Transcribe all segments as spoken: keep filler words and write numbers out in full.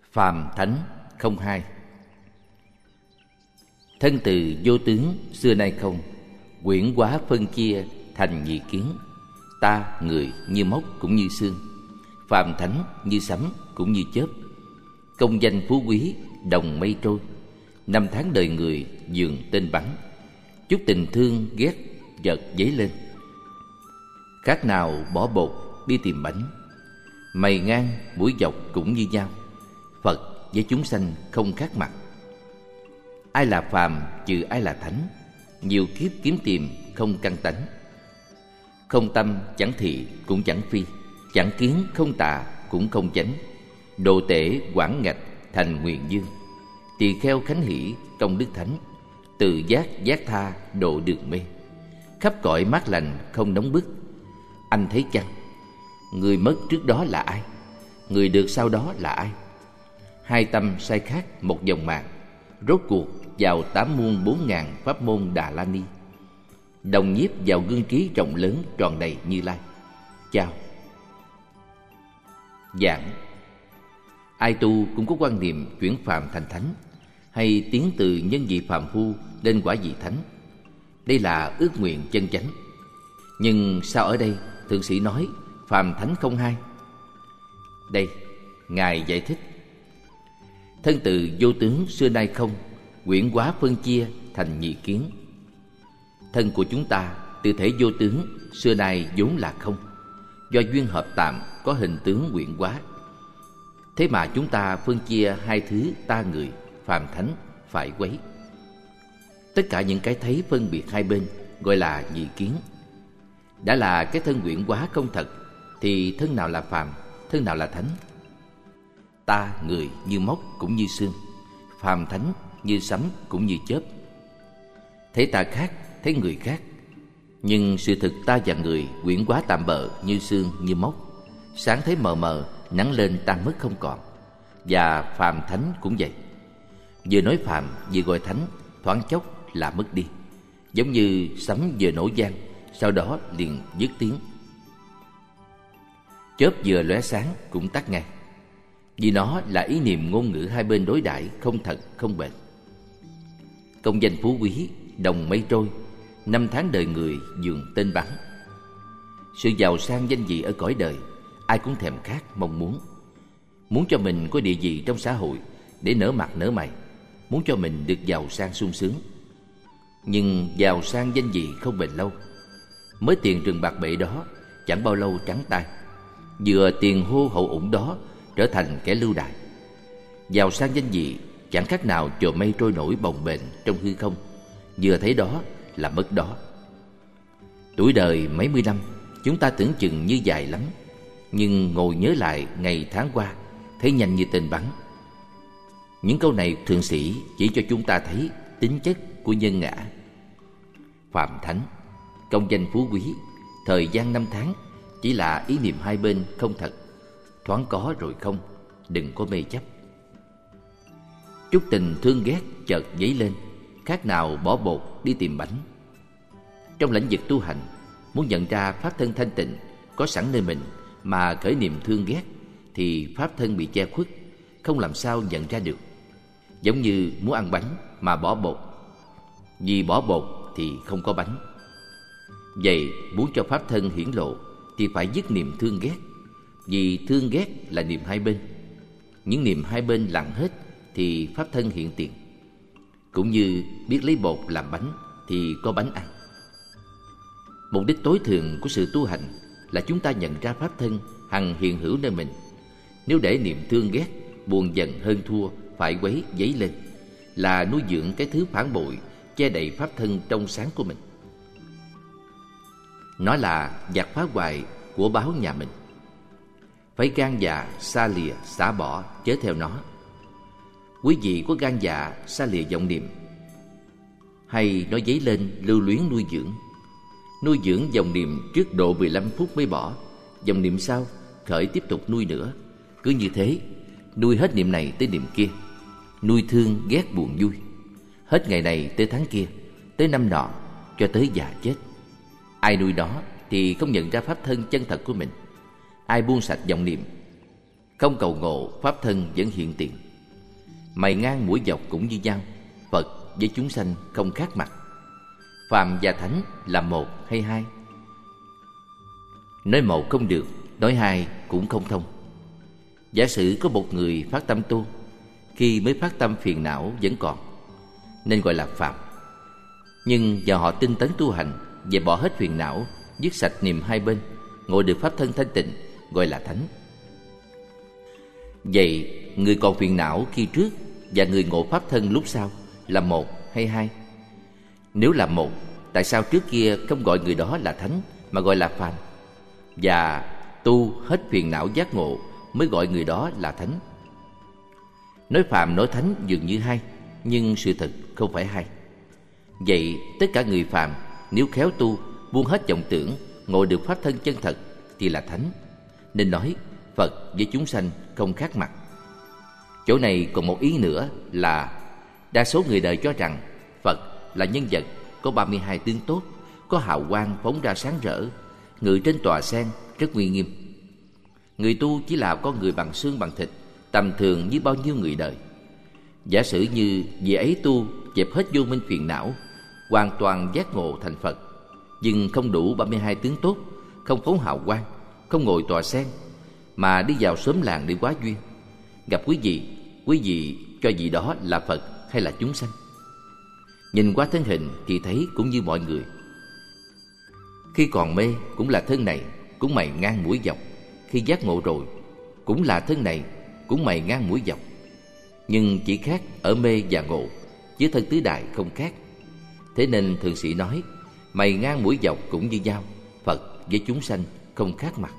Phàm thánh không hai. Thân từ vô tướng xưa nay không, quyển hóa phân chia thành nhị kiến. Ta người như mốc cũng như xương, phàm thánh như sấm cũng như chớp. Công danh phú quý đồng mây trôi, năm tháng đời người dường tên bắn. Chút tình thương ghét chợt dấy lên, khác nào bỏ bột đi tìm bánh. Mày ngang mũi dọc cũng như nhau, Phật với chúng sanh không khác mặt. Ai là phàm trừ ai là thánh, nhiều kiếp kiếm tìm không căn tánh. Không tâm chẳng thị cũng chẳng phi, chẳng kiến không tà cũng không chánh. Độ tể quảng ngạch thành nguyện dương, tỳ kheo khánh hỷ công đức thánh. Tự giác giác tha độ đường mê, khắp cõi mát lành không nóng bức. Anh thấy chăng, người mất trước đó là ai, người được sau đó là ai? Hai tâm sai khác một dòng mạng, rốt cuộc vào tám muôn bốn ngàn pháp môn Đà La Ni. Đồng nhiếp vào gương trí rộng lớn tròn đầy Như Lai. Chào. Giảng. Ai tu cũng có quan niệm chuyển phàm thành thánh, hay tiến từ nhân vị phàm phu lên quả vị thánh. Đây là ước nguyện chân chánh. Nhưng sao ở đây thượng sĩ nói phàm thánh không hai? Đây, Ngài giải thích: thân từ vô tướng xưa nay không, quyển hóa phân chia thành nhị kiến. Thân của chúng ta từ thể vô tướng xưa nay vốn là không, do duyên hợp tạm có hình tướng quyển hóa. Thế mà chúng ta phân chia hai thứ ta người, phàm thánh phải quấy. Tất cả những cái thấy phân biệt hai bên gọi là nhị kiến. Đã là cái thân quyển hóa không thật, thì thân nào là phàm, thân nào là thánh? Ta người như mốc cũng như xương, phàm thánh như sấm cũng như chớp. Thấy ta khác, thấy người khác, nhưng sự thực ta và người quyển hóa tạm bợ như xương như mốc. Sáng thấy mờ mờ, nắng lên tan mất không còn. Và phàm thánh cũng vậy. Vừa nói phàm vừa gọi thánh, thoáng chốc là mất đi. Giống như sấm vừa nổ vang, sau đó liền dứt tiếng. Chớp vừa lóe sáng cũng tắt ngay, vì nó là ý niệm ngôn ngữ hai bên đối đãi không thật không bền. Công danh phú quý đồng mây trôi, năm tháng đời người dường tên bắn. Sự giàu sang danh vị ở cõi đời ai cũng thèm khát mong muốn. Muốn cho mình có địa vị trong xã hội để nở mặt nở mày, muốn cho mình được giàu sang sung sướng. Nhưng giàu sang danh vị không bền lâu. Mới tiền rừng bạc bể đó chẳng bao lâu trắng tay, vừa tiền hô hậu ủng đó trở thành kẻ lưu đày. Giàu sang danh vị chẳng khác nào chồi mây trôi nổi bồng bềnh trong hư không, vừa thấy đó là mất đó. Tuổi đời mấy mươi năm chúng ta tưởng chừng như dài lắm, nhưng ngồi nhớ lại ngày tháng qua thấy nhanh như tên bắn. Những câu này thượng sĩ chỉ cho chúng ta thấy tính chất của nhân ngã. Phàm thánh, công danh phú quý, thời gian năm tháng chỉ là ý niệm hai bên không thật, thoáng có rồi không, đừng có mê chấp. Chút tình thương ghét chợt dấy lên, khác nào bỏ bột đi tìm bánh. Trong lĩnh vực tu hành, muốn nhận ra pháp thân thanh tịnh có sẵn nơi mình mà khởi niệm thương ghét, thì pháp thân bị che khuất, không làm sao nhận ra được. Giống như muốn ăn bánh mà bỏ bột, vì bỏ bột thì không có bánh. Vậy muốn cho pháp thân hiển lộ thì phải dứt niệm thương ghét, vì thương ghét là niệm hai bên. Những niệm hai bên lặng hết thì pháp thân hiện tiền. Cũng như biết lấy bột làm bánh thì có bánh ăn. Mục đích tối thượng của sự tu hành là chúng ta nhận ra pháp thân hằng hiện hữu nơi mình. Nếu để niệm thương ghét, buồn giận hơn thua phải quấy dấy lên, là nuôi dưỡng cái thứ phản bội che đậy pháp thân trong sáng của mình. Nó là giặc phá hoại của báo nhà mình. Phải gan dạ xa lìa xả bỏ chớ theo nó. Quý vị có gan dạ xa lìa vọng niệm, hay nó dấy lên lưu luyến nuôi dưỡng? Nuôi dưỡng vọng niệm trước độ mười lăm phút mới bỏ, vọng niệm sau khởi tiếp tục nuôi nữa. Cứ như thế, nuôi hết niệm này tới niệm kia, nuôi thương ghét buồn vui, hết ngày này tới tháng kia, tới năm nọ, cho tới già chết. Ai nuôi đó thì không nhận ra pháp thân chân thật của mình. Ai buông sạch vọng niệm, Không cầu ngộ, pháp thân vẫn hiện tiền. Mày ngang mũi dọc cũng như nhau. Phật với chúng sanh không khác mặt. Phàm và thánh là một hay hai? Nói một không được, nói hai cũng không thông. Giả sử có một người phát tâm tu, khi mới phát tâm phiền não vẫn còn, nên gọi là phàm. Nhưng giờ họ tinh tấn tu hành, về bỏ hết phiền não, dứt sạch niệm hai bên, ngộ được pháp thân thanh tịnh, gọi là thánh. Vậy người còn phiền não khi trước và người ngộ pháp thân lúc sau là một hay hai? Nếu là một, tại sao trước kia không gọi người đó là thánh mà gọi là phàm? Và tu hết phiền não giác ngộ mới gọi người đó là thánh. Nói phàm nói thánh dường như hai, nhưng sự thật không phải hai. Vậy tất cả người phàm nếu khéo tu, buông hết vọng tưởng, ngộ được pháp thân chân thật thì là thánh. Nên nói Phật với chúng sanh không khác mặt. Chỗ này còn một ý nữa là đa số người đời cho rằng Phật là nhân vật có ba mươi hai tướng tốt, có hào quang phóng ra sáng rỡ, ngự trên tòa sen rất uy nghiêm. Người tu chỉ là con người bằng xương bằng thịt, tầm thường như bao nhiêu người đời. Giả sử như vị ấy tu dẹp hết vô minh phiền não, hoàn toàn giác ngộ thành Phật, nhưng không đủ ba mươi hai tướng tốt, không phóng hào quang, không ngồi tòa sen, mà đi vào xóm làng để quá duyên, gặp quý vị, quý vị cho vị đó là Phật hay là chúng sanh? Nhìn qua thân hình thì thấy cũng như mọi người. Khi còn mê cũng là thân này, cũng mày ngang mũi dọc. Khi giác ngộ rồi cũng là thân này, cũng mày ngang mũi dọc. Nhưng chỉ khác ở mê và ngộ, chứ thân tứ đại không khác. Thế nên thường sĩ nói mày ngang mũi dọc cũng như nhau, Phật với chúng sanh không khác mặt.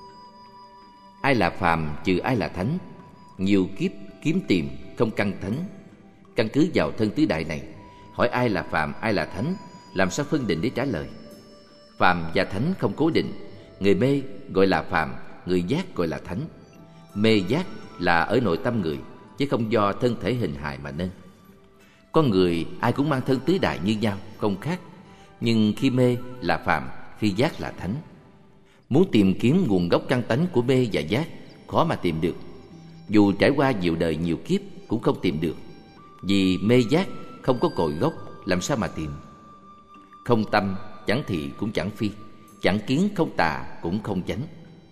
Ai là phàm trừ ai là thánh, nhiều kiếp kiếm tìm không căn thánh. Căn cứ vào thân tứ đại này, hỏi ai là phàm ai là thánh, làm sao phân định để trả lời? Phàm và thánh không cố định. Người mê gọi là phàm, người giác gọi là thánh. Mê giác là ở nội tâm người, chứ không do thân thể hình hài mà nên. Con người ai cũng mang thân tứ đại như nhau, không khác. Nhưng khi mê là phàm, khi giác là thánh. Muốn tìm kiếm nguồn gốc căn tánh của mê và giác khó mà tìm được. Dù trải qua nhiều đời nhiều kiếp cũng không tìm được. Vì mê giác không có cội gốc, làm sao mà tìm? Không tâm chẳng thị cũng chẳng phi, chẳng kiến không tà cũng không chánh.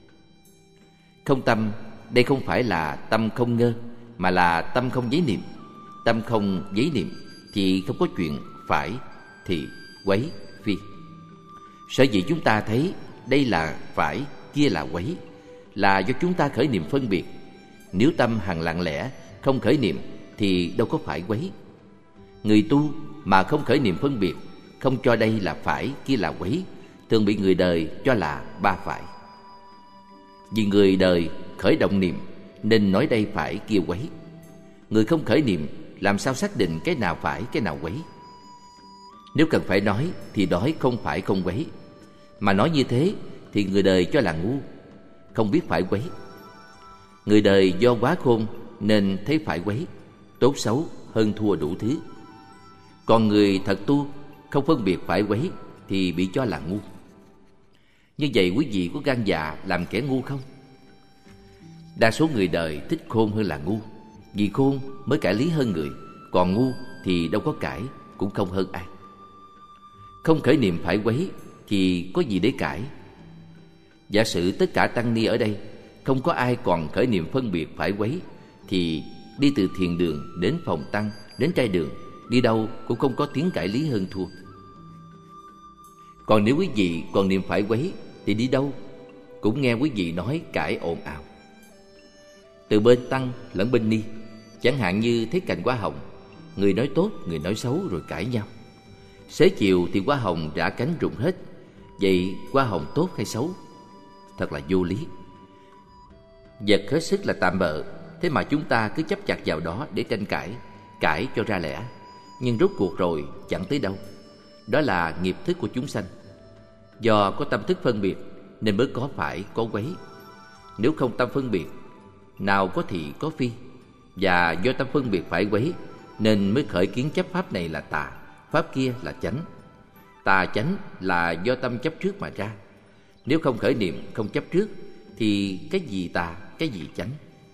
Không tâm đây không phải là tâm không ngơ, mà là tâm không giấy niệm. Tâm không giấy niệm thì không có chuyện phải, thì, quấy, phi. Sở dĩ chúng ta thấy đây là phải, kia là quấy, là do chúng ta khởi niệm phân biệt. Nếu tâm hằng lặng lẽ, không khởi niệm thì đâu có phải quấy. Người tu mà không khởi niệm phân biệt, không cho đây là phải, kia là quấy, thường bị người đời cho là ba phải. Vì người đời khởi động niệm nên nói đây phải, kia quấy. Người không khởi niệm làm sao xác định cái nào phải, cái nào quấy? Nếu cần phải nói thì nói không phải không quấy. Mà nói như thế thì người đời cho là ngu, không biết phải quấy. Người đời do quá khôn nên thấy phải quấy, tốt xấu hơn thua đủ thứ. Còn người thật tu không phân biệt phải quấy thì bị cho là ngu. Như vậy quý vị có gan dạ làm kẻ ngu không? Đa số người đời thích khôn hơn là ngu, vì khôn mới cãi lý hơn người, còn ngu thì đâu có cãi, cũng không hơn ai. Không khởi niệm phải quấy thì có gì để cãi? Giả sử tất cả tăng ni ở đây không có ai còn khởi niệm phân biệt phải quấy, thì đi từ thiền đường đến phòng tăng, đến trai đường, đi đâu cũng không có tiếng cãi lý hơn thua. Còn nếu quý vị còn niệm phải quấy thì đi đâu cũng nghe quý vị nói cãi ồn ào. Từ bên tăng lẫn bên ni, chẳng hạn như thấy cành hoa hồng, người nói tốt, người nói xấu rồi cãi nhau. Xế chiều thì hoa hồng rã cánh rụng hết. Vậy hoa hồng tốt hay xấu? Thật là vô lý. Vật hết sức là tạm bợ, thế mà chúng ta cứ chấp chặt vào đó để tranh cãi, cãi cho ra lẽ, nhưng rốt cuộc rồi chẳng tới đâu. Đó là nghiệp thức của chúng sanh. Do có tâm thức phân biệt nên mới có phải, có quấy. Nếu không tâm phân biệt, nào có thị có phi. Và do tâm phân biệt phải quấy nên mới khởi kiến chấp pháp này là tà, pháp kia là chánh. Tà chánh là do tâm chấp trước mà ra. Nếu không khởi niệm, không chấp trước thì cái gì tà, cái gì chánh?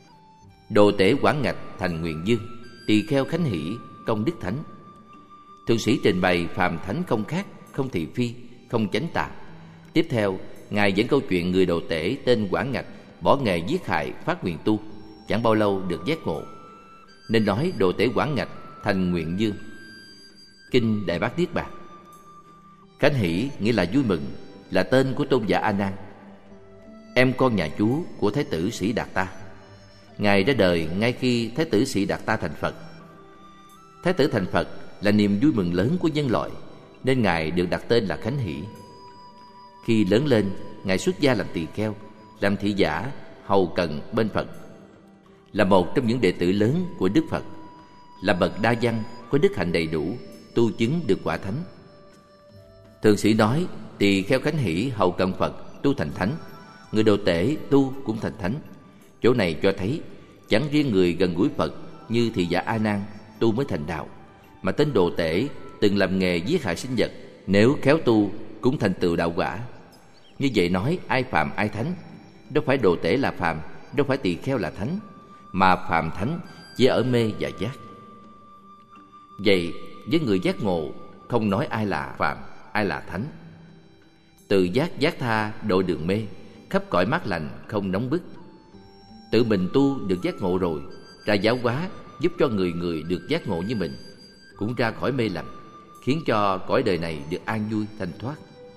Đồ tể Quảng Ngạch thành Nguyện Dương, tỳ kheo Khánh Hỷ công đức thánh. Thượng sĩ trình bày phàm thánh không khác, không thị phi, không chánh tà. Tiếp theo, ngài dẫn câu chuyện người đồ tể tên Quảng Ngạch bỏ nghề giết hại phát nguyện tu, chẳng bao lâu được giác ngộ, nên nói đồ tể Quảng Ngạch thành Nguyện Dương. Kinh Đại Bát Niết Bàn. Khánh Hỷ nghĩa là vui mừng, là tên của tôn giả A Nan, em con nhà chú của Thái tử Sĩ Đạt Ta. Ngài ra đời ngay khi Thái tử Sĩ Đạt Ta thành Phật. Thái tử thành Phật là niềm vui mừng lớn của nhân loại, nên ngài được đặt tên là Khánh Hỷ. Khi lớn lên, ngài xuất gia làm tỳ kheo, làm thị giả, hầu cận bên Phật, là một trong những đệ tử lớn của Đức Phật, là bậc đa văn, có đức hạnh đầy đủ, tu chứng được quả thánh. Thượng sĩ nói tỳ kheo Khánh Hỷ hầu cận Phật tu thành thánh, người đồ tể tu cũng thành thánh. Chỗ này cho thấy chẳng riêng người gần gũi Phật như thị giả A Nan tu mới thành đạo, mà tên đồ tể từng làm nghề giết hại sinh vật, nếu khéo tu cũng thành tựu đạo quả. Như vậy nói ai phàm ai thánh, đâu phải đồ tể là phàm, đâu phải tỳ kheo là thánh, mà phàm thánh chỉ ở mê và giác. Vậy với người giác ngộ không nói ai là phàm, ai là thánh. Từ giác giác tha độ đường mê, khắp cõi mát lành không nóng bức. Tự mình tu được giác ngộ rồi, ra giáo hóa giúp cho người người được giác ngộ như mình, cũng ra khỏi mê lầm, khiến cho cõi đời này được an vui thanh thoát.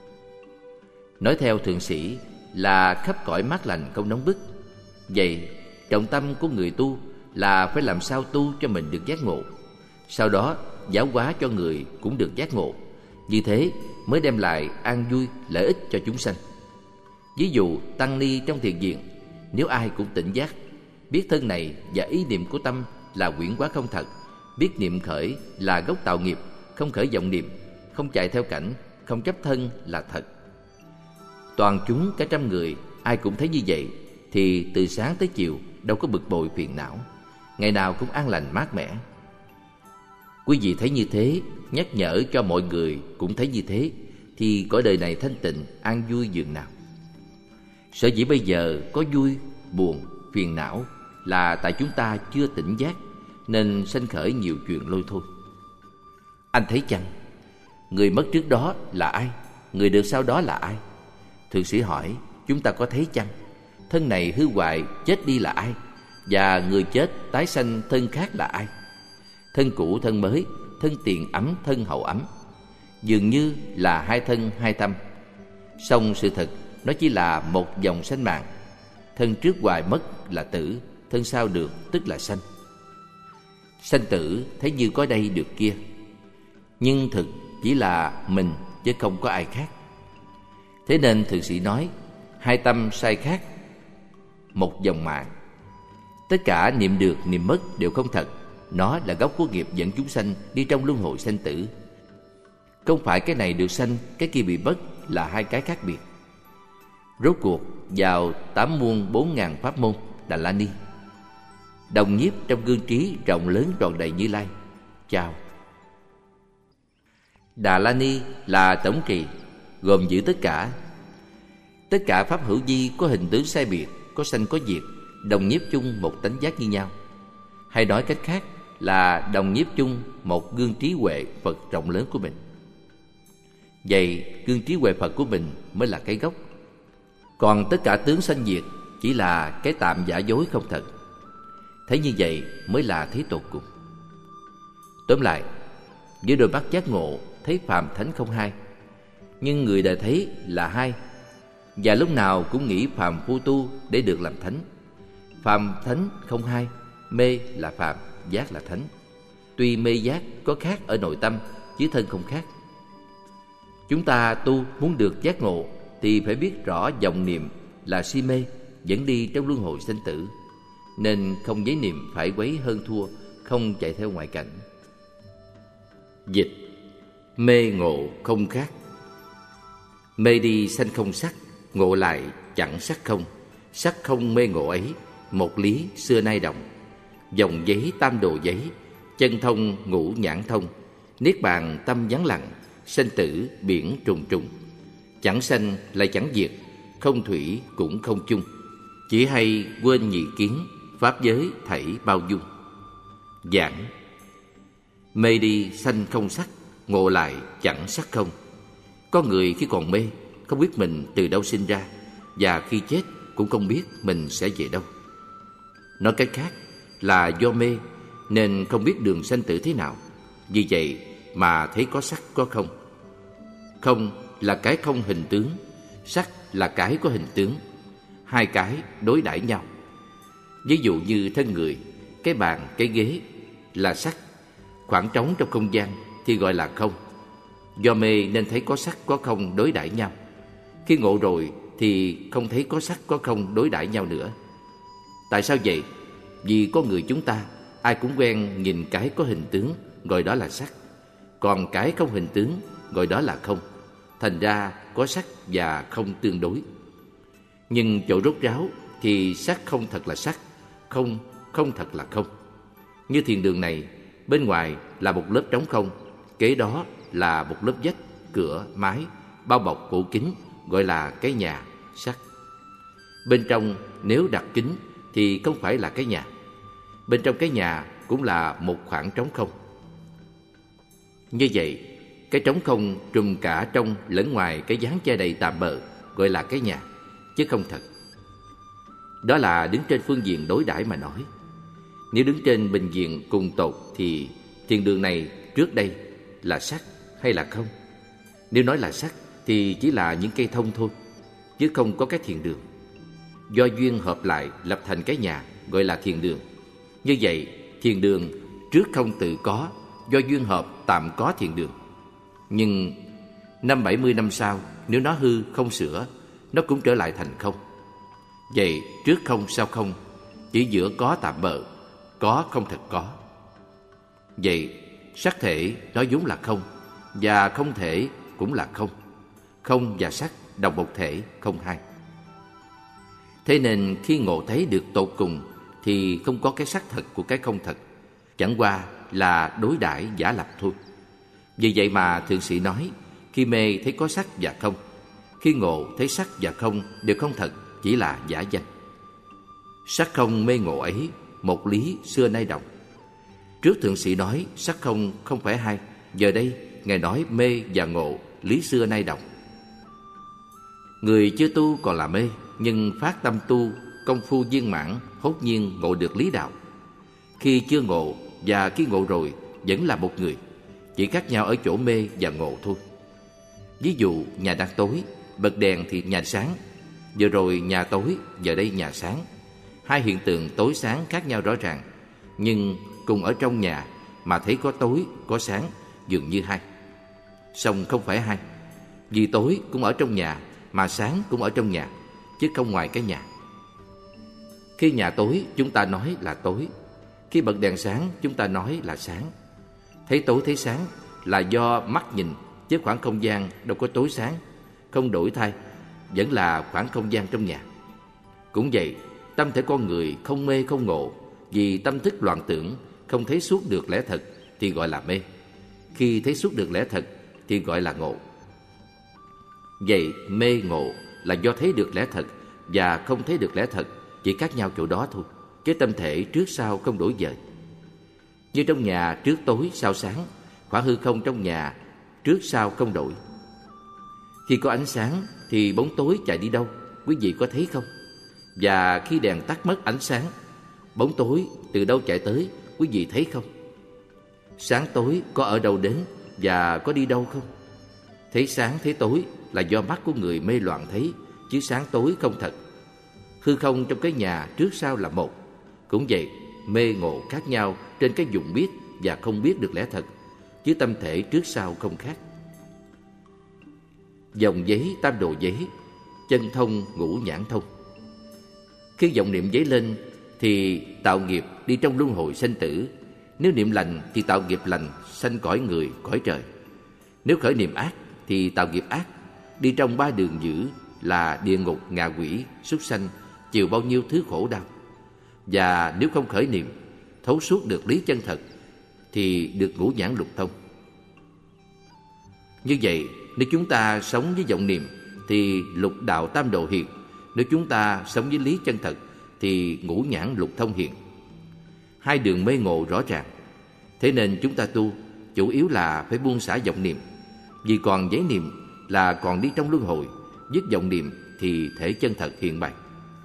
Nói theo thượng sĩ là khắp cõi mát lành không nóng bức. Vậy trọng tâm của người tu là phải làm sao tu cho mình được giác ngộ, sau đó giáo hóa cho người cũng được giác ngộ. Như thế mới đem lại an vui lợi ích cho chúng sanh. Ví dụ tăng ni trong thiền viện, nếu ai cũng tỉnh giác, biết thân này và ý niệm của tâm là quyển hóa không thật, biết niệm khởi là gốc tạo nghiệp, không khởi vọng niệm, không chạy theo cảnh, không chấp thân là thật. Toàn chúng cả trăm người ai cũng thấy như vậy, thì từ sáng tới chiều đâu có bực bội phiền não, ngày nào cũng an lành mát mẻ. Quý vị thấy như thế, nhắc nhở cho mọi người cũng thấy như thế, thì cõi đời này thanh tịnh an vui dường nào. Sở dĩ bây giờ có vui, buồn, phiền não là tại chúng ta chưa tỉnh giác, nên sanh khởi nhiều chuyện lôi thôi. Anh thấy chăng? Người mất trước đó là ai? Người được sau đó là ai? Thượng sĩ hỏi, chúng ta có thấy chăng? Thân này hư hoại chết đi là ai? Và người chết tái sanh thân khác là ai? Thân cũ thân mới, thân tiền ấm thân hậu ấm, dường như là hai thân hai tâm. Song sự thật nó chỉ là một dòng sanh mạng. Thân trước hoài mất là tử, thân sau được tức là sanh. Sanh tử thấy như có đây được kia, nhưng thực chỉ là mình chứ không có ai khác. Thế nên thượng sĩ nói hai tâm sai khác, một dòng mạng. Tất cả niệm được niệm mất đều không thật. Nó là gốc của nghiệp dẫn chúng sanh đi trong luân hồi sanh tử. Không phải cái này được sanh, cái kia bị mất là hai cái khác biệt. Rốt cuộc vào tám muôn bốn ngàn pháp môn Đà La Ni, đồng nhiếp trong gương trí rộng lớn tròn đầy Như Lai. Chào. Đà La Ni là tổng trì, gồm giữ tất cả. Tất cả pháp hữu vi có hình tướng sai biệt, có sanh có diệt, đồng nhiếp chung một tánh giác như nhau. Hay nói cách khác là đồng nhiếp chung một gương trí huệ Phật rộng lớn của mình. Vậy gương trí huệ Phật của mình mới là cái gốc. Còn tất cả tướng sanh diệt chỉ là cái tạm giả dối không thật. Thấy như vậy mới là thấy tột cùng. Tóm lại, với đôi mắt giác ngộ thấy phàm thánh không hai, nhưng người đời thấy là hai, và lúc nào cũng nghĩ phàm phu tu để được làm thánh. Phàm thánh không hai, mê là phàm, giác là thánh. Tuy mê giác có khác ở nội tâm, chứ thân không khác. Chúng ta tu muốn được giác ngộ thì phải biết rõ vọng niệm là si mê, dẫn đi trong luân hồi sinh tử, nên không giấy niệm phải quấy hơn thua, không chạy theo ngoại cảnh. Dịch: mê ngộ không khác. Mê đi sanh không sắc, ngộ lại chẳng sắc không. Sắc không mê ngộ ấy, một lý xưa nay đồng. Dòng giấy tam đồ giấy, chân thông ngũ nhãn thông. Niết bàn tâm vắng lặng, sanh tử biển trùng trùng. Chẳng sanh lại chẳng diệt, không thủy cũng không chung. Chỉ hay quên nhị kiến, pháp giới thảy bao dung. Giảng: mê đi sanh không sắc, ngộ lại chẳng sắc không. Có người khi còn mê không biết mình từ đâu sinh ra, và khi chết cũng không biết mình sẽ về đâu. Nói cách khác là do mê nên không biết đường sanh tử thế nào, vì vậy mà thấy có sắc có không. Không là cái không hình tướng, sắc là cái có hình tướng. Hai cái đối đãi nhau. Ví dụ như thân người, cái bàn, cái ghế là sắc, khoảng trống trong không gian thì gọi là không. Do mê nên thấy có sắc có không đối đãi nhau. Khi ngộ rồi thì không thấy có sắc có không đối đãi nhau nữa. Tại sao vậy? Vì có người chúng ta ai cũng quen nhìn cái có hình tướng, gọi đó là sắc, còn cái không hình tướng gọi đó là không. Thành ra có sắc và không tương đối. Nhưng chỗ rốt ráo thì sắc không thật là sắc, không không thật là không. Như thiền đường này, bên ngoài là một lớp trống không, kế đó là một lớp vách, cửa, mái, bao bọc phủ kín, gọi là cái nhà, sắc. Bên trong nếu đặt kính thì không phải là cái nhà. Bên trong cái nhà cũng là một khoảng trống không. Như vậy, cái trống không trùm cả trong lẫn ngoài cái dáng che đầy tạm bợ, gọi là cái nhà, chứ không thật. Đó là đứng trên phương diện đối đãi mà nói. Nếu đứng trên bình diện cùng tột thì thiền đường này trước đây là sắc hay là không? Nếu nói là sắc thì chỉ là những cây thông thôi, chứ không có cái thiền đường. Do duyên hợp lại lập thành cái nhà, gọi là thiền đường. Như vậy, thiền đường trước không tự có, do duyên hợp tạm có thiền đường. Nhưng năm bảy mươi năm sau, nếu nó hư không sửa, nó cũng trở lại thành không. Vậy trước không sau không, chỉ giữa có tạm bợ, có không thật có. Vậy sắc thể nó vốn là không, và không thể cũng là không. Không và sắc đồng một thể, không hai. Thế nên khi ngộ thấy được tột cùng thì không có cái sắc thật của cái không thật, chẳng qua là đối đãi giả lập thôi. Vì vậy mà thượng sĩ nói, khi mê thấy có sắc và không, khi ngộ thấy sắc và không đều không thật, chỉ là giả danh. Sắc không mê ngộ ấy, một lý xưa nay đồng. Trước thượng sĩ nói sắc không không phải hai, giờ đây ngài nói mê và ngộ lý xưa nay đồng. Người chưa tu còn là mê, nhưng phát tâm tu, công phu viên mãn, hốt nhiên ngộ được lý đạo. Khi chưa ngộ và khi ngộ rồi vẫn là một người, chỉ khác nhau ở chỗ mê và ngộ thôi. Ví dụ nhà đang tối, bật đèn thì nhà sáng. Vừa rồi nhà tối, giờ đây nhà sáng. Hai hiện tượng tối sáng khác nhau rõ ràng, nhưng cùng ở trong nhà mà thấy có tối, có sáng, dường như hai. Song không phải hai, vì tối cũng ở trong nhà mà sáng cũng ở trong nhà, chứ không ngoài cái nhà. Khi nhà tối chúng ta nói là tối, khi bật đèn sáng chúng ta nói là sáng. Thấy tối thấy sáng là do mắt nhìn, chứ khoảng không gian đâu có tối sáng, không đổi thay, vẫn là khoảng không gian trong nhà. Cũng vậy, tâm thể con người không mê không ngộ, vì tâm thức loạn tưởng, không thấy suốt được lẽ thật thì gọi là mê. Khi thấy suốt được lẽ thật thì gọi là ngộ. Vậy mê ngộ là do thấy được lẽ thật và không thấy được lẽ thật, chỉ khác nhau chỗ đó thôi. Cái tâm thể trước sau không đổi dời. Như trong nhà trước tối sau sáng, khoảng hư không trong nhà trước sau không đổi. Khi có ánh sáng thì bóng tối chạy đi đâu, quý vị có thấy không? Và khi đèn tắt mất ánh sáng, bóng tối từ đâu chạy tới, quý vị thấy không? Sáng tối có ở đâu đến và có đi đâu không? Thấy sáng thấy tối là do mắt của người mê loạn thấy, chứ sáng tối không thật. Hư không trong cái nhà trước sau là một. Cũng vậy, mê ngộ khác nhau trên cái dụng biết và không biết được lẽ thật, chứ tâm thể trước sau không khác. Dòng giấy tam đồ giấy, chân thông ngũ nhãn thông. Khi vọng niệm giấy lên thì tạo nghiệp đi trong luân hồi sanh tử. Nếu niệm lành thì tạo nghiệp lành, sanh cõi người, cõi trời. Nếu khởi niệm ác thì tạo nghiệp ác, đi trong ba đường dữ là địa ngục, ngạ quỷ, súc sanh, chịu bao nhiêu thứ khổ đau. Và nếu không khởi niệm, thấu suốt được lý chân thật thì được ngũ nhãn lục thông. Như vậy, nếu chúng ta sống với vọng niệm thì lục đạo tam đồ hiện. Nếu chúng ta sống với lý chân thật thì ngũ nhãn lục thông hiện. Hai đường mê ngộ rõ ràng. Thế nên chúng ta tu chủ yếu là phải buông xả vọng niệm. Vì còn giấy niệm là còn đi trong luân hồi, dứt vọng niệm thì thể chân thật hiện bày.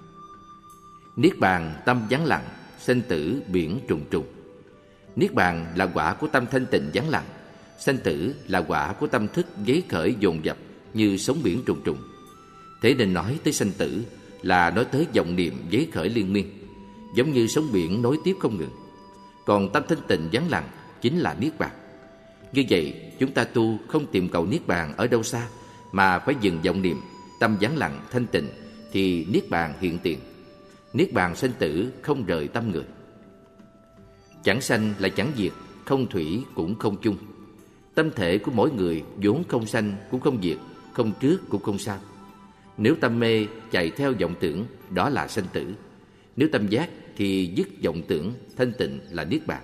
Niết bàn tâm vắng lặng, sanh tử biển trùng trùng. Niết bàn là quả của tâm thanh tịnh vắng lặng, sanh tử là quả của tâm thức giấy khởi dồn dập như sóng biển trùng trùng. Thế nên nói tới sanh tử là nói tới vọng niệm giấy khởi liên miên, giống như sóng biển nối tiếp không ngừng. Còn tâm thanh tịnh vắng lặng chính là niết bàn. Như vậy chúng ta tu không tìm cầu niết bàn ở đâu xa, mà phải dừng vọng niệm, tâm vắng lặng thanh tịnh thì niết bàn hiện tiền. Niết bàn sanh tử không rời tâm người. Chẳng sanh là chẳng diệt, không thủy cũng không chung. Tâm thể của mỗi người vốn không sanh cũng không diệt, không trước cũng không sau. Nếu tâm mê chạy theo vọng tưởng, đó là sanh tử. Nếu tâm giác thì dứt vọng tưởng, thanh tịnh là niết bàn.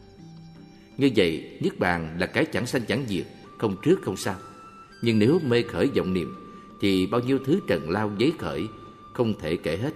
Như vậy, niết bàn là cái chẳng sanh chẳng diệt, không trước không sau. Nhưng nếu mê khởi vọng niệm thì bao nhiêu thứ trần lao giấy khởi không thể kể hết.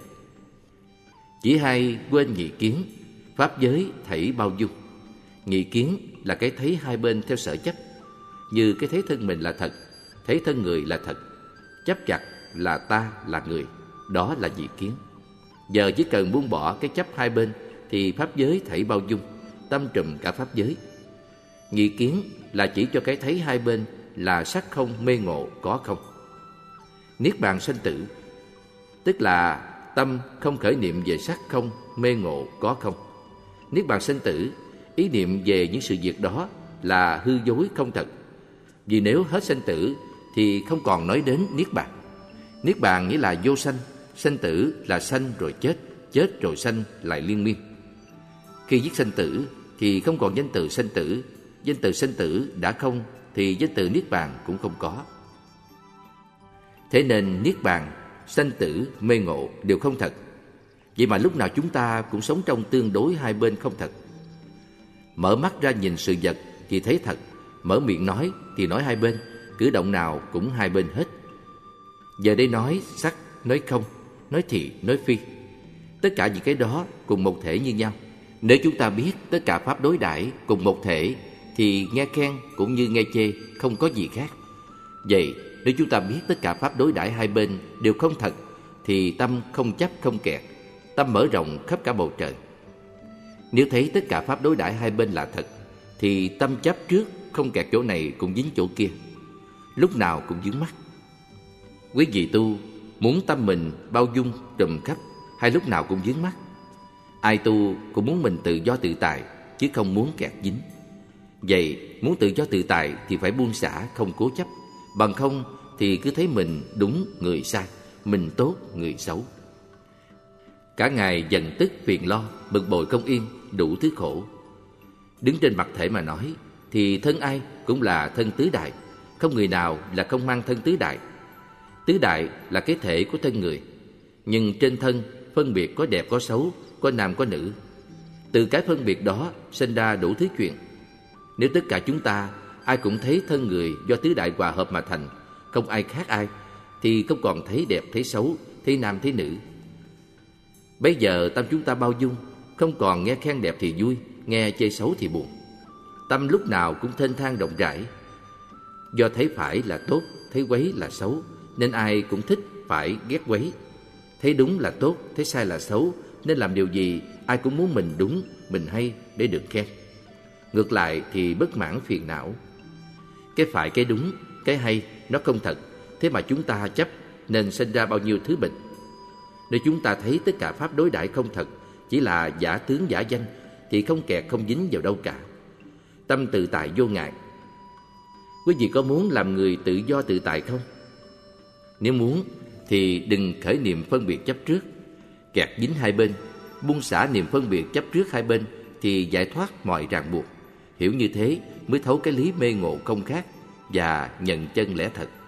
Chỉ hay quên nhị kiến, pháp giới thảy bao dung. Nhị kiến là cái thấy hai bên theo sở chấp, như cái thấy thân mình là thật, thấy thân người là thật, chấp chặt là ta là người, đó là nhị kiến. Giờ chỉ cần buông bỏ cái chấp hai bên thì pháp giới thảy bao dung, tâm trùm cả pháp giới. Nhị kiến là chỉ cho cái thấy hai bên là sắc không mê ngộ có không. Niết bàn sanh tử tức là tâm không khởi niệm về sắc không mê ngộ có không. Niết bàn sanh tử, ý niệm về những sự việc đó là hư dối không thật. Vì nếu hết sanh tử thì không còn nói đến niết bàn. Niết bàn nghĩa là vô sanh, sanh tử là sanh rồi chết, chết rồi sanh lại liên miên. Khi dứt sanh tử thì không còn danh từ sanh tử, danh từ sanh tử đã không thì danh từ niết bàn cũng không có. Thế nên niết bàn, sanh tử, mê ngộ đều không thật. Vậy mà lúc nào chúng ta cũng sống trong tương đối hai bên không thật. Mở mắt ra nhìn sự vật thì thấy thật, mở miệng nói thì nói hai bên, cử động nào cũng hai bên hết. Giờ đây nói sắc, nói không, nói thị, nói phi, tất cả những cái đó cùng một thể như nhau. Nếu chúng ta biết tất cả pháp đối đãi cùng một thể thì nghe khen cũng như nghe chê không có gì khác. Vậy nếu chúng ta biết tất cả pháp đối đãi hai bên đều không thật thì tâm không chấp không kẹt, tâm mở rộng khắp cả bầu trời. Nếu thấy tất cả pháp đối đãi hai bên là thật thì tâm chấp trước không kẹt chỗ này cũng dính chỗ kia, lúc nào cũng vướng mắc. Quý vị tu muốn tâm mình bao dung trùm khắp hay lúc nào cũng vướng mắc. Ai tu cũng muốn mình tự do tự tại chứ không muốn kẹt dính. Vậy muốn tự do tự tại thì phải buông xả không cố chấp, bằng không thì cứ thấy mình đúng người sai, mình tốt người xấu. Cả ngày dần tức phiền lo, bực bội không yên, đủ thứ khổ. Đứng trên mặt thể mà nói thì thân ai cũng là thân tứ đại, không người nào là không mang thân tứ đại. Tứ đại là cái thể của thân người, nhưng trên thân phân biệt có đẹp có xấu, có nam có nữ. Từ cái phân biệt đó sinh ra đủ thứ chuyện. Nếu tất cả chúng ta ai cũng thấy thân người do tứ đại hòa hợp mà thành, không ai khác ai, thì không còn thấy đẹp thấy xấu, thấy nam thấy nữ. Bây giờ tâm chúng ta bao dung, không còn nghe khen đẹp thì vui, nghe chê xấu thì buồn. Tâm lúc nào cũng thênh thang rộng rãi. Do thấy phải là tốt, thấy quấy là xấu, nên ai cũng thích phải ghét quấy. Thấy đúng là tốt, thấy sai là xấu, nên làm điều gì ai cũng muốn mình đúng, mình hay để được khen. Ngược lại thì bất mãn phiền não. Cái phải, cái đúng, cái hay nó không thật, thế mà chúng ta chấp nên sinh ra bao nhiêu thứ bệnh. Nếu chúng ta thấy tất cả pháp đối đãi không thật, chỉ là giả tướng giả danh, thì không kẹt không dính vào đâu cả. Tâm tự tại vô ngại. Quý vị có muốn làm người tự do tự tại không? Nếu muốn thì đừng khởi niệm phân biệt chấp trước, kẹt dính hai bên. Buông xả niệm phân biệt chấp trước hai bên thì giải thoát mọi ràng buộc. Hiểu như thế mới thấu cái lý mê ngộ không khác và nhận chân lẽ thật.